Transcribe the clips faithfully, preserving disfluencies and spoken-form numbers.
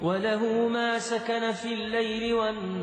وله ما سكن في الليل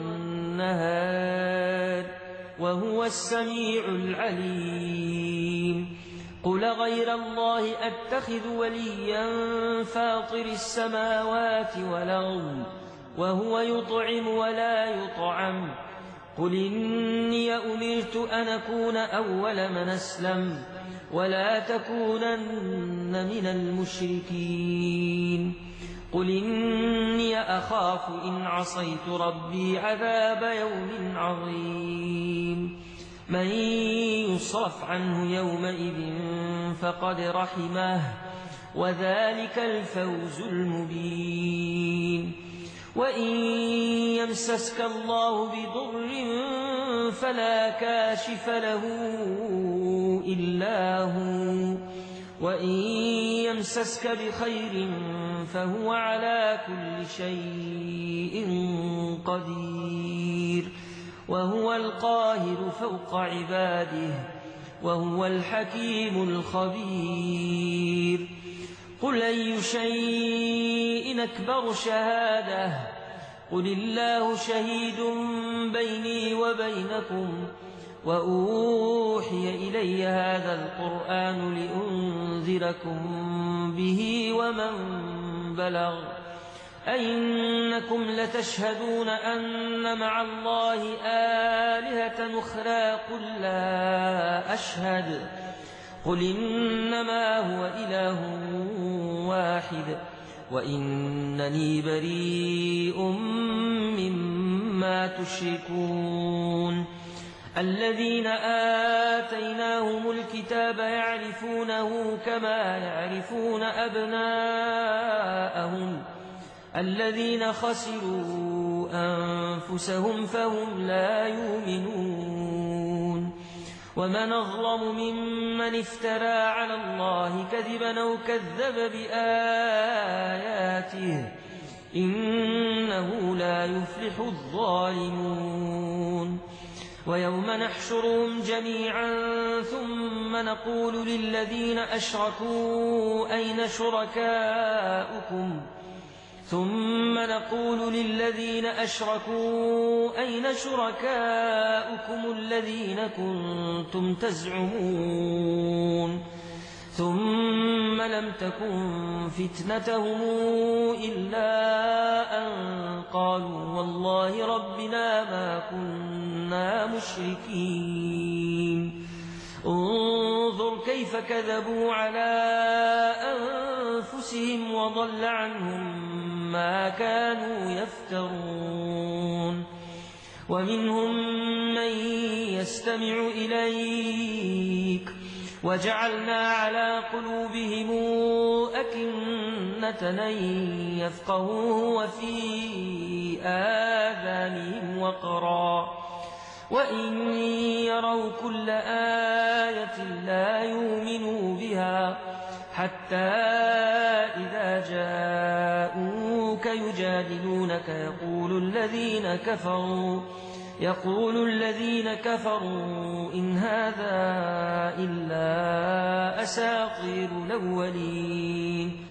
والنهار وهو السميع العليم. قل غير الله أتخذ وليا فاطر السماوات والأرض وهو يطعم ولا يطعم. قل إني أمرت أن أكون أول من أسلم ولا تكونن من المشركين. قل إني أخاف إن عصيت ربي عذاب يوم عظيم. من يصرف عنه يومئذ فقد رحمه وذلك الفوز المبين. وإن يمسسك الله بضر فلا كاشف له إلا هو وإن يمسسك بخير فهو على كل شيء قدير وهو القاهر فوق عباده وهو الحكيم الخبير. قل أي شيء أكبر شهادة قل الله شهيد بيني وبينكم وأوحي إلي هذا القرآن لأنذركم به ومن بلغ. أئنكم لتشهدون أن مع الله آلهة أخرى قل لا أشهد قل إنما هو إله واحد وإنني بريء مما تشركون. الذين آتيناهم الكتاب يعرفونه كما يعرفون أبناءهم الذين خسروا أنفسهم فهم لا يؤمنون. ومن أظلم ممن افترى على الله كذبا أو كذب بآياته إنه لا يفلح الظالمون. ويوم نحشرهم جميعا ثم نقول للذين أشركوا أين شركاؤكم ثم نقول للذين أشركوا أين شركاؤكم الذين كنتم تزعمون ثم لم تكن فتنتهم إلا أن قالوا والله ربنا ما كنا مشركين. انظر كيف كذبوا على أنفسهم وضل عنهم ما كانوا يفترون. ومنهم من يستمع إليك وجعلنا على قلوبهم أكنة أن يفقهوه وفي آذانهم وقرا وإن يروا كل آية لا يؤمنوا بها حتى إذا جاءوك يجادلونك يقول الذين كفروا يقول الذين كفروا إن هذا إلا أساطير الأولين.